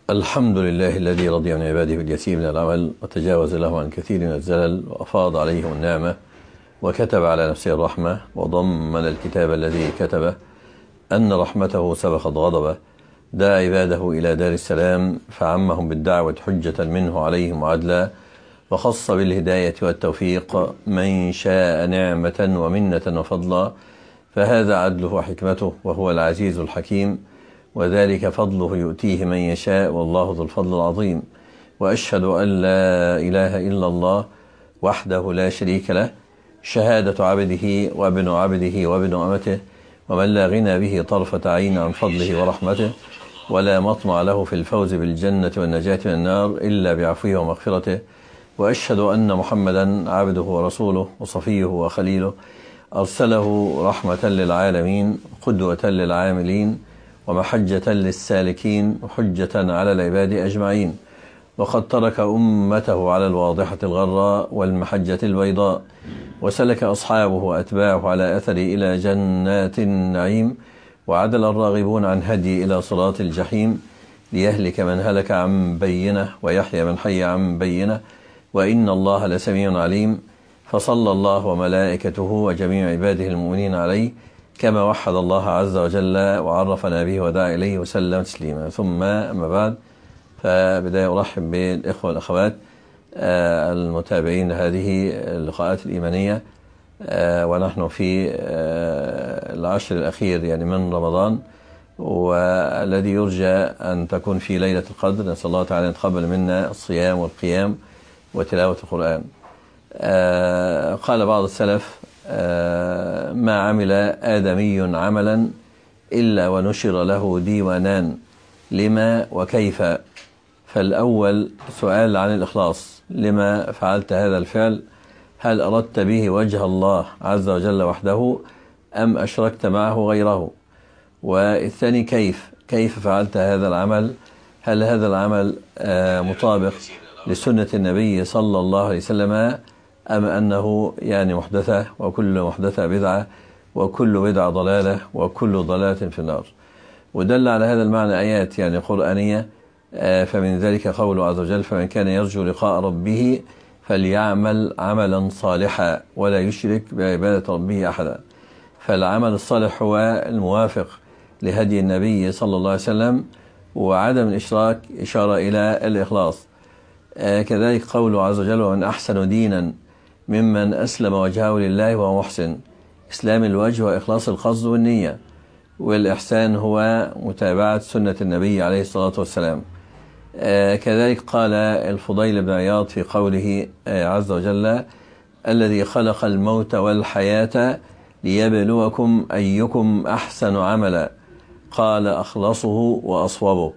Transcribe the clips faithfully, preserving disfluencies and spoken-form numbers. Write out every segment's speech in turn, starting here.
الحمد لله الذي رضي عن عباده باليسير من العمل وتجاوز له عن كثير من الزلل وأفاض عليهم النعمة وكتب على نفسه الرحمة وضمن الكتاب الذي كتبه أن رحمته سبقت غضبه، دعا عباده إلى دار السلام فعمهم بالدعوة حجة منه عليهم وعدلا، وخص بالهداية والتوفيق من شاء نعمة ومنة وفضلا، فهذا عدله وحكمته وهو العزيز الحكيم، وذلك فضله يؤتيه من يشاء والله ذو الفضل العظيم. وأشهد أن لا إله إلا الله وحده لا شريك له، شهادة عبده وابن عبده وابن أمته، ومن لا غنى به طرفة عين عن فضله ورحمته، ولا مطمع له في الفوز بالجنة والنجاة من النار إلا بعفوه ومغفرته. وأشهد أن محمدا عبده ورسوله وصفيه وخليله، أرسله رحمة للعالمين قدوة للعاملين ومحجة للسالكين وحجة على العباد أجمعين، وقد ترك أمته على الواضحة الغراء والمحجة البيضاء، وسلك أصحابه وأتباعه على أثر إلى جنات النعيم، وعدل الراغبون عن هدي إلى صراط الجحيم، ليهلك من هلك عن بينه ويحيى من حي عن بينه، وإن الله لسميع عليم. فصلى الله وملائكته وجميع عباده المؤمنين عليه كما وحد الله عز وجل وعرفنا به ودعا إليه وسلم تسليما. ثم أما بعد، فبداية أرحب بالإخوة والأخوات المتابعين هذه اللقاءات الإيمانية، ونحن في العشر الأخير يعني من رمضان، والذي يرجى أن تكون في ليلة القدر. نسأل الله تعالى أن يتقبل منا الصيام والقيام وتلاوة القرآن. قال بعض السلف: ما عمل آدمي عملا إلا ونشر له ديوانان، لما وكيف. فالأول سؤال عن الإخلاص: لما فعلت هذا الفعل؟ هل أردت به وجه الله عز وجل وحده أم أشركت معه غيره؟ والثاني كيف كيف فعلت هذا العمل؟ هل هذا العمل مطابق لسنة النبي صلى الله عليه وسلم أم أنه يعني محدثة، وكل محدثة بدعة، وكل بدعة ضلالة، وكل ضلالة في النار؟ ودل على هذا المعنى آيات يعني قرآنية، فمن ذلك قوله عز وجل: فمن كان يرجو لقاء ربه فليعمل عملا صالحا ولا يشرك بعبادة ربه أحدا. فالعمل الصالح هو الموافق لهدي النبي صلى الله عليه وسلم، وعدم الإشراك إشارة إلى الإخلاص. كذلك قوله عز وجل: ومن أحسن دينا ممن أسلم وجهه لله وهو محسن. إسلام الوجه وإخلاص القصد والنية، والإحسان هو متابعة سنة النبي عليه الصلاة والسلام. كذلك قال الفضيل بن عياض في قوله عز وجل: الذي خلق الموت والحياة ليبلوكم أيكم أحسن عملا، قال أخلصه وأصوبه.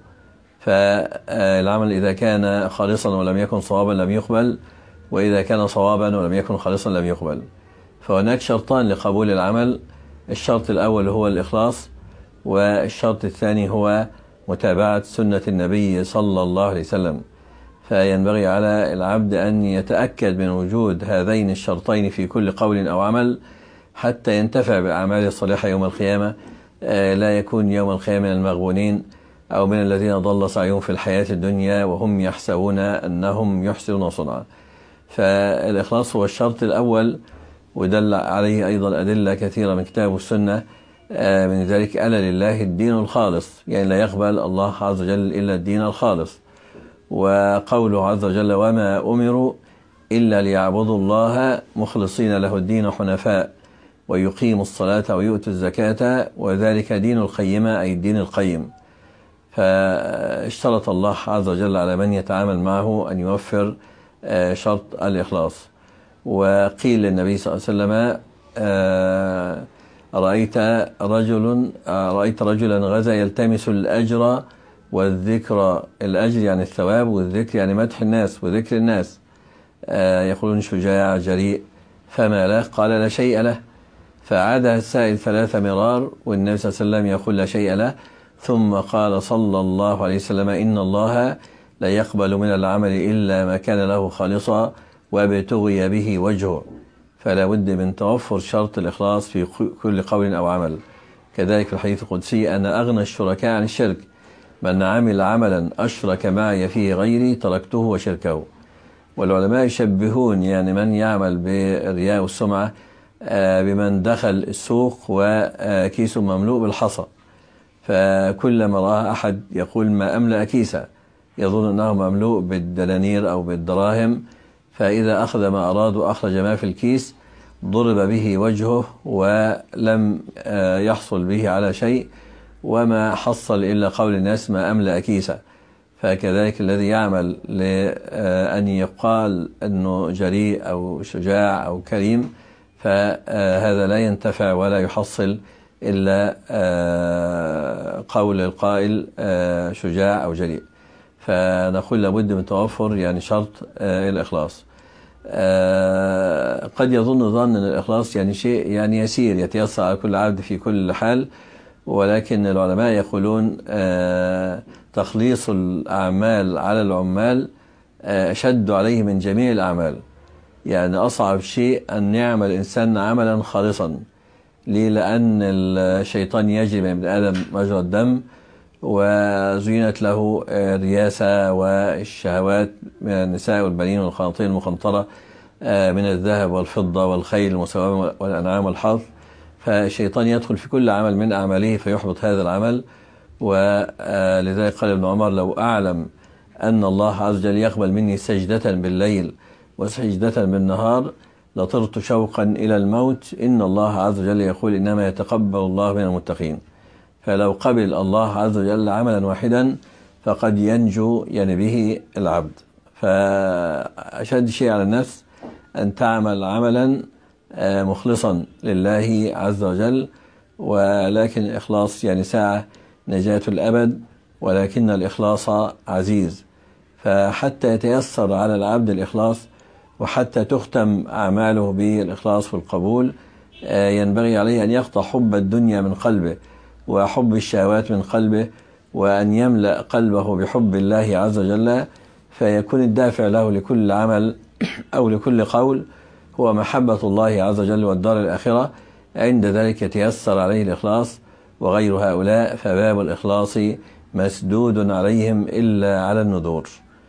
فالعمل إذا كان خالصا ولم يكن صوابا لم يقبل، وإذا كان صوابا ولم يكن خالصا لم يقبل. فهناك شرطان لقبول العمل: الشرط الأول هو الإخلاص، والشرط الثاني هو متابعة سنة النبي صلى الله عليه وسلم. فينبغي على العبد أن يتأكد من وجود هذين الشرطين في كل قول أو عمل حتى ينتفع بالأعمال الصالحة يوم القيامة، لا يكون يوم القيامة من المغبونين أو من الذين ضل سعيهم في الحياة الدنيا وهم يحسبون أنهم يحسنون صنعا. فالإخلاص هو الشرط الأول، ودل عليه أيضا أدلة كثيرة من كتاب والسنة. من ذلك: ألا لله الدين الخالص، يعني لا يقبل الله عز وجل إلا الدين الخالص. وقوله عز وجل: وما أمروا إلا ليعبدوا الله مخلصين له الدين حنفاء ويقيموا الصلاة ويؤتوا الزكاة وذلك دين القيمة، أي الدين القيم. فاشترط الله عز وجل على من يتعامل معه أن يوفر شرط الإخلاص. وقيل للنبي صلى الله عليه وسلم: رأيت رجل رأيت رجلا غزا يلتمس الأجر والذكر. الأجر يعني الثواب، والذكر يعني مدح الناس وذكر الناس. يقولون شجاع جريء، فما له؟ قال: لا شيء له. فعادها السائل ثلاث مرار والنبي صلى الله عليه وسلم يقول: لا شيء له. ثم قال صلى الله عليه وسلم: إن الله لا يقبل من العمل إلا ما كان له خالصا وابتغي به وجهه. فلا بد من توفر شرط الإخلاص في كل قول أو عمل. كذلك في الحديث القدسي: أنا أغنى الشركاء عن الشرك. من عمل عملا أشرك معي فيه غيري تركته وشركه. والعلماء يشبهون يعني من يعمل بالرياء والسمعة بمن دخل السوق وكيسه مملوء بالحصى، فكلما رأى أحد يقول ما أملأ كيسا يظن أنه مملوء بالدنانير أو بالدراهم، فإذا أخذ ما أراد وأخرج ما في الكيس ضرب به وجهه ولم يحصل به على شيء، وما حصل إلا قول الناس ما أملأ كيسا. فكذلك الذي يعمل لأن يقال أنه جريء أو شجاع أو كريم، فهذا لا ينتفع ولا يحصل إلا قول القائل شجاع أو جريء. فنقول لابد من توفر يعني شرط الإخلاص. قد يظن ظن أن الإخلاص يعني شيء يعني يسير يتيسر على كل عبد في كل حال، ولكن العلماء يقولون تخليص الأعمال على العمال أشد عليه من جميع الأعمال. يعني أصعب شيء أن يعمل الإنسان عملا خالصا. ليه؟ لأن الشيطان يجري من ابن آدم مجرى الدم، وزينت له الرياسة والشهوات من النساء والبنين والقناطير المقنطرة من الذهب والفضة والخيل المسومة والأنعام والحرث، فالشيطان يدخل في كل عمل من أعماله فيحبط هذا العمل. ولذلك قال ابن عمر لو أعلم أن الله عز وجل يقبل مني سجدة بالليل وسجدة بالنهار لطرت شوقا إلى الموت، إن الله عز وجل يقول إنما يتقبل الله من المتقين. فلو قبل الله عز وجل عملا واحدا فقد ينجو يعني به العبد. فأشد شيء على النفس أن تعمل عملا مخلصا لله عز وجل، ولكن الإخلاص يعني ساعة نجاة الأبد، ولكن الإخلاص عزيز. فحتى يتيسر على العبد الإخلاص وحتى تختم أعماله بالإخلاص والقبول ينبغي عليه أن يقطع حب الدنيا من قلبه وحب الشهوات من قلبه، وأن يملأ قلبه بحب الله عز وجل، فيكون الدافع له لكل عمل أو لكل قول هو محبة الله عز وجل والدار الآخرة. عند ذلك يتيسر عليه الإخلاص. وغير هؤلاء فباب الإخلاص مسدود عليهم إلا على النذور.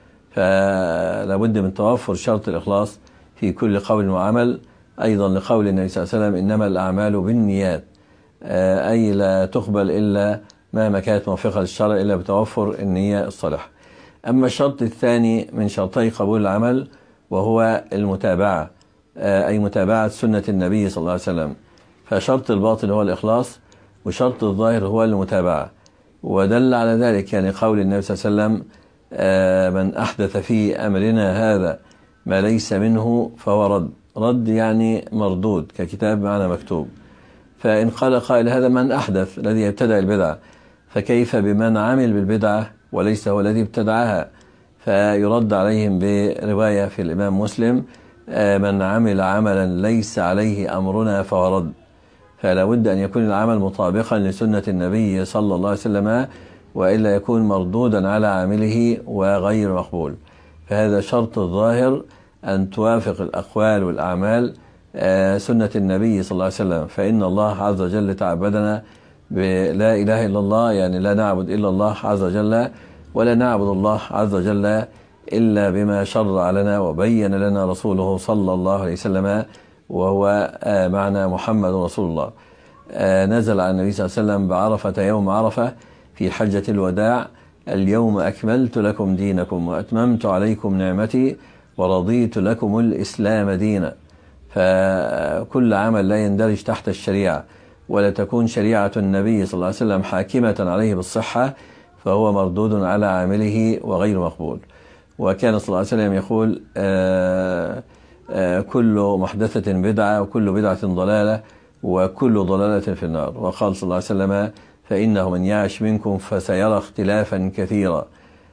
فلا بد من توفر شرط الإخلاص في كل قول وعمل، أيضا لقول النبي صلى الله عليه وسلم إنما الأعمال بالنيات، أي لا تقبل إلا مهما كانت موافقة للشرع إلا بتوفر النية الصالحة. أما الشرط الثاني من شرطي قبول العمل وهو المتابعة، أي متابعة سنة النبي صلى الله عليه وسلم. فشرط الباطن هو الإخلاص، وشرط الظاهر هو المتابعة. ودل على ذلك يعني قول النبي صلى الله عليه وسلم من أحدث في أمرنا هذا ما ليس منه فهو رد. رد يعني مردود ككتاب معنا مكتوب. فإن قال قائل هذا من أحدث الذي يبتدع البدعة، فكيف بمن عمل بالبدعة وليس هو الذي ابتدعها؟ فيرد عليهم برواية في الإمام مسلم من عمل عملا ليس عليه أمرنا فهو رد. فلا بد أن يكون العمل مطابقا لسنة النبي صلى الله عليه وسلم، وإلا يكون مردودا على عامله وغير مقبول. فهذا شرط الظاهر أن توافق الأقوال والأعمال سنة النبي صلى الله عليه وسلم. فإن الله عز وجل تعبدنا بلا إله إلا الله، يعني لا نعبد إلا الله عز وجل، ولا نعبد الله عز وجل إلا بما شرع لنا وبين لنا رسوله صلى الله عليه وسلم، وهو معنى محمد رسول الله. نزل على النبي صلى الله عليه وسلم بعرفة يوم عرفة في حجة الوداع اليوم أكملت لكم دينكم وأتممت عليكم نعمتي ورضيت لكم الإسلام دينا. فكل عمل لا يندرج تحت الشريعة ولا تكون شريعة النبي صلى الله عليه وسلم حاكمة عليه بالصحة فهو مردود على عامله وغير مقبول. وكان صلى الله عليه وسلم يقول آآ آآ كل محدثة بدعة وكل بدعة ضلالة وكل ضلالة في النار. وقال صلى الله عليه وسلم فإنه من يعش منكم فسيرى اختلافا كثيرا.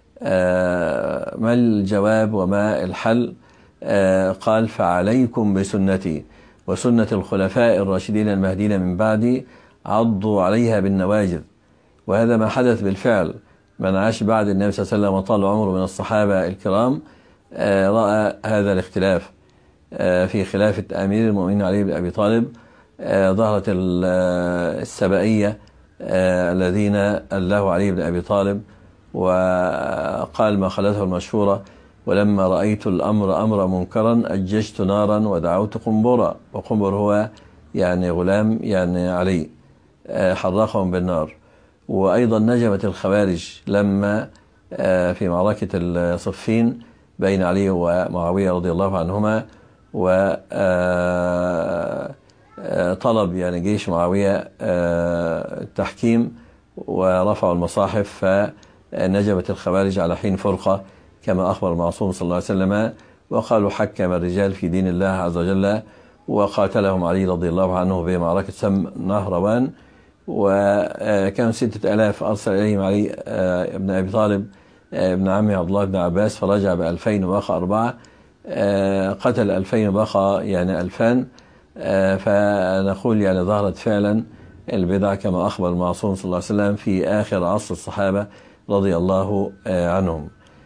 ما الجواب وما الحل؟ قال فعليكم بسنتي وسنة الخلفاء الراشدين المهديين من بعدي عضوا عليها بالنواجذ. وهذا ما حدث بالفعل. من عاش بعد النبي صلى الله عليه وسلم وطال عمره من الصحابة الكرام رأى هذا الاختلاف. في خلافة أمير المؤمنين علي بن أبي طالب ظهرت السبائية الذين أله علي بن أبي طالب وقال ما خلته المشهورة: ولما رأيت الأمر أمر منكرا أججت نارا ودعوت قنبرا. وقنبر هو يعني غلام يعني علي، حرقهم بالنار. وأيضا نجمت الخوارج لما في معركة الصفين بين علي ومعاوية رضي الله عنهما، وطلب يعني جيش معاوية التحكيم ورفعوا المصاحف، فنجمت الخوارج على حين فرقة كما أخبر المعصوم صلى الله عليه وسلم، وقالوا حكم الرجال في دين الله عز وجل، وقاتلهم علي رضي الله عنه بمعركة سم نهروان. وكانوا ستة آلاف أرسل إليهم علي ابن أبي طالب ابن عمي عبد الله بن عباس، فرجع بألفين وبقى أربعة، قتل ألفين وبقى يعني ألفان. فنقول يعني ظهرت فعلا البدع كما أخبر المعصوم صلى الله عليه وسلم في آخر عصر الصحابة رضي الله عنهم.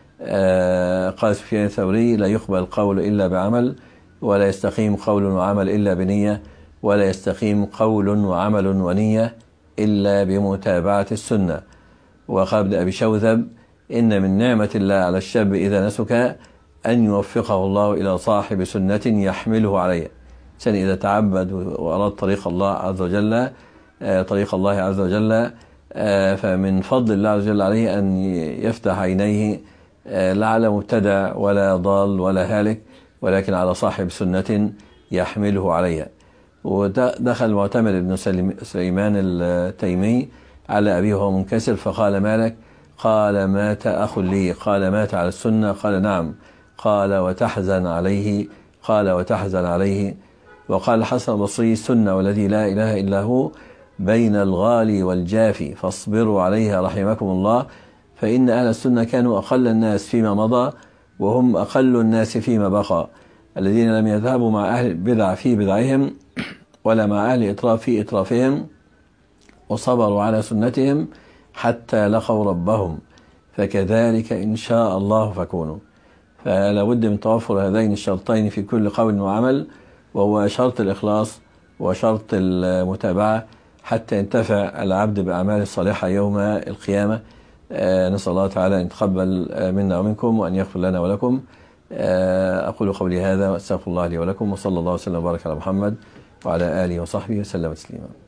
قال سفيان الثوري: لا يقبل القول إلا بعمل، ولا يستقيم قول وعمل إلا بنية، ولا يستقيم قول وعمل ونية إلا بمتابعة السنة. وقال ابن أبي شوذب: إن من نعمة الله على الشاب إذا نسك أن يوفقه الله إلى صاحب سنة يحمله عليه. سن إذا تعبد وأراد طريق الله عز وجل طريق الله عز وجل فمن فضل الله عز وجل عليه أن يفتح عينيه لا على مبتدع ولا ضال ولا هالك، ولكن على صاحب سنة يحمله عليها. ودخل معتمر بن سليمان التيمي على أبيه وهو منكسر، فقال: مالك؟ قال: مات أخ لي. قال: مات على السنة؟ قال: نعم. قال: وتحزن عليه؟ قال: وتحزن عليه. وقال الحسن البصري: السنة والذي لا إله إلا هو بين الغالي والجافي، فاصبروا عليها رحمكم الله، فإن أهل السنة كانوا أقل الناس فيما مضى، وهم أقل الناس فيما بقى، الذين لم يذهبوا مع أهل البدع في بدعهم، ولا مع أهل الإطراف في إطرافهم، وصبروا على سنتهم حتى لقوا ربهم، فكذلك إن شاء الله فكونوا. فلا بد من توفر هذين الشرطين في كل قول وعمل، وهو شرط الإخلاص وشرط المتابعة، حتى ينتفع العبد بأعمال الصالحة يوم القيامة. نسأل الله تعالى أن يتقبل منا ومنكم، وأن يغفر لنا ولكم. أقول قولي هذا وأستغفر الله لي ولكم، وصلى الله وسلم وبارك على محمد وعلى آله وصحبه وسلم تسليما.